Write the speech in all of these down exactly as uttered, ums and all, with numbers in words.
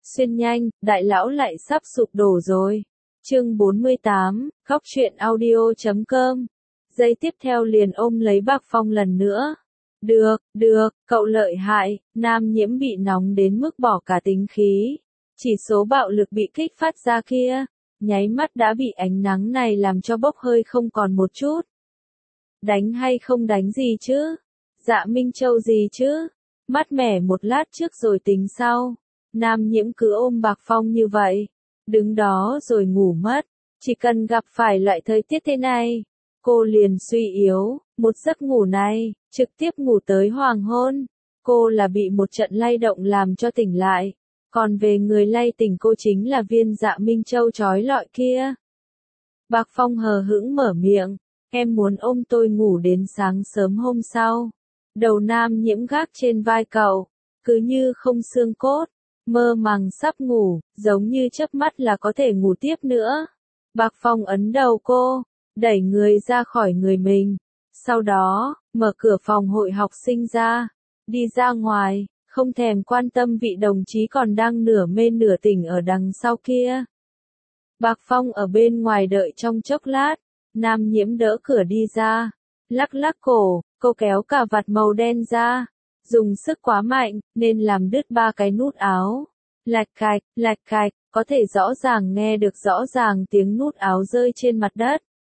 Xuyên nhanh, đại lão lại sắp sụp đổ rồi. Chương bốn mươi tám, góc truyện audio chấm com. Giây tiếp theo liền ôm lấy Bạc Phong lần nữa. Được, được, cậu lợi hại, Nam Nhiễm bị nóng đến mức bỏ cả tính khí. Chỉ số bạo lực bị kích phát ra kia, nháy mắt đã bị ánh nắng này làm cho bốc hơi không còn một chút. Đánh hay không đánh gì chứ? Dạ Minh Châu gì chứ? Mát mẻ một lát trước rồi tính sau. Nam Nhiễm cứ ôm Bạc Phong như vậy, đứng đó rồi ngủ mất. Chỉ cần gặp phải loại thời tiết thế này, cô liền suy yếu, một giấc ngủ này, trực tiếp ngủ tới hoàng hôn. Cô là bị một trận lay động làm cho tỉnh lại, còn về người lay tỉnh cô chính là viên Dạ Minh Châu trói lọi kia. Bạc Phong hờ hững mở miệng, em muốn ôm tôi ngủ đến sáng sớm hôm sau. Đầu Nam Nhiễm gác trên vai cậu, cứ như không xương cốt, mơ màng sắp ngủ, giống như chớp mắt là có thể ngủ tiếp nữa. Bạc Phong ấn đầu cô, đẩy người ra khỏi người mình, sau đó, mở cửa phòng hội học sinh ra, đi ra ngoài, không thèm quan tâm vị đồng chí còn đang nửa mê nửa tỉnh ở đằng sau kia. Bạc Phong ở bên ngoài đợi trong chốc lát, Nam Nhiễm đỡ cửa đi ra, lắc lắc cổ, cô kéo cà vạt màu đen ra, dùng sức quá mạnh, nên làm đứt ba cái nút áo. Lạch cạch, lạch cạch, có thể rõ ràng nghe được rõ ràng tiếng nút áo rơi trên mặt đất.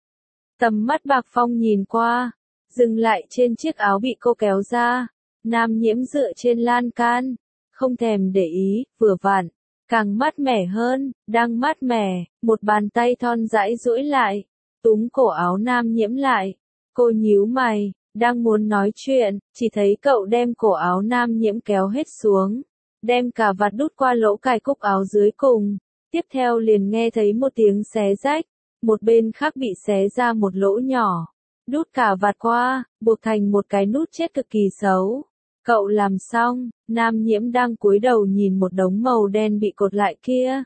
Tầm mắt Bạc Phong nhìn qua, dừng lại trên chiếc áo bị cô kéo ra. Nam Nhiễm dựa trên lan can, không thèm để ý, vừa vặn, càng mát mẻ hơn, đang mát mẻ, một bàn tay thon dãi duỗi lại, túm cổ áo Nam Nhiễm lại. Cô nhíu mày, đang muốn nói chuyện, chỉ thấy cậu đem cổ áo Nam Nhiễm kéo hết xuống, đem cà vạt đút qua lỗ cài cúc áo dưới cùng, tiếp theo liền nghe thấy một tiếng xé rách, một bên khác bị xé ra một lỗ nhỏ, đút cà vạt qua, buộc thành một cái nút chết cực kỳ xấu. Cậu làm xong, Nam Nhiễm đang cúi đầu nhìn một đống màu đen bị cột lại kia.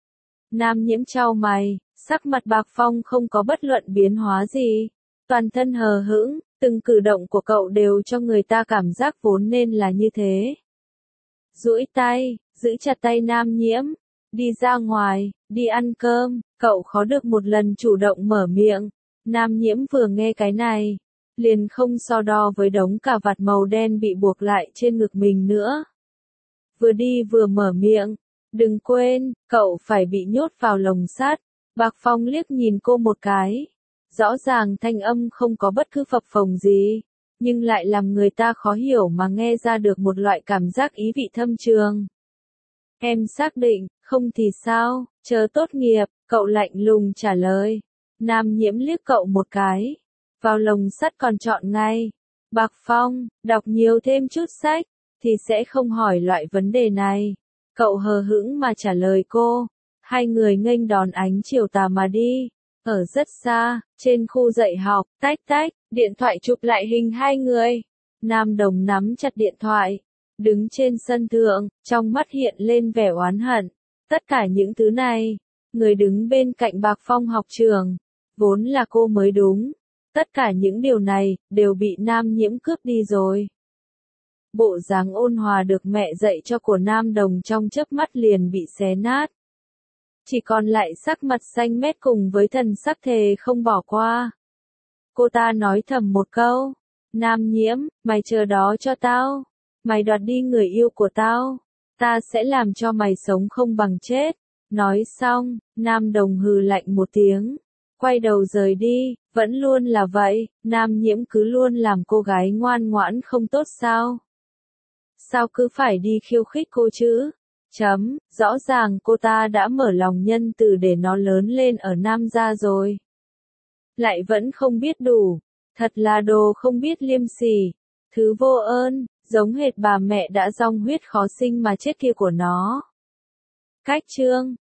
Nam Nhiễm chau mày, sắc mặt Bạc Phong không có bất luận biến hóa gì, toàn thân hờ hững, từng cử động của cậu đều cho người ta cảm giác vốn nên là như thế. Duỗi tay, giữ chặt tay Nam Nhiễm, đi ra ngoài, đi ăn cơm, cậu khó được một lần chủ động mở miệng. Nam Nhiễm vừa nghe cái này, liền không so đo với đống cà vạt màu đen bị buộc lại trên ngực mình nữa. Vừa đi vừa mở miệng, đừng quên, cậu phải bị nhốt vào lồng sắt. Bạc Phong liếc nhìn cô một cái, rõ ràng thanh âm không có bất cứ phập phồng gì, nhưng lại làm người ta khó hiểu mà nghe ra được một loại cảm giác ý vị thâm trường. Em xác định, không thì sao, chờ tốt nghiệp, cậu lạnh lùng trả lời. Nam Nhiễm liếc cậu một cái, vào lồng sắt còn chọn ngay. Bạc Phong, đọc nhiều thêm chút sách, thì sẽ không hỏi loại vấn đề này. Cậu hờ hững mà trả lời cô. Hai người nghênh đón ánh chiều tà mà đi. Ở rất xa, trên khu dạy học, tách tách, điện thoại chụp lại hình hai người. Nam Đồng nắm chặt điện thoại, đứng trên sân thượng, trong mắt hiện lên vẻ oán hận. Tất cả những thứ này, người đứng bên cạnh Bạc Phong học trường, vốn là cô mới đúng. Tất cả những điều này, đều bị Nam Nhiễm cướp đi rồi. Bộ dáng ôn hòa được mẹ dạy cho của Nam Đồng trong chớp mắt liền bị xé nát. Chỉ còn lại sắc mặt xanh mét cùng với thần sắc thề không bỏ qua. Cô ta nói thầm một câu, Nam Nhiễm, mày chờ đó cho tao. Mày đoạt đi người yêu của tao, ta sẽ làm cho mày sống không bằng chết. Nói xong, Nam Đồng hừ lạnh một tiếng, quay đầu rời đi. Vẫn luôn là vậy, Nam Nhiễm cứ luôn làm cô gái ngoan ngoãn không tốt sao? Sao cứ phải đi khiêu khích cô chứ? Chấm, rõ ràng cô ta đã mở lòng nhân từ để nó lớn lên ở Nam gia rồi. Lại vẫn không biết đủ, thật là đồ không biết liêm sỉ, thứ vô ơn, giống hệt bà mẹ đã dong huyết khó sinh mà chết kia của nó. Cách chương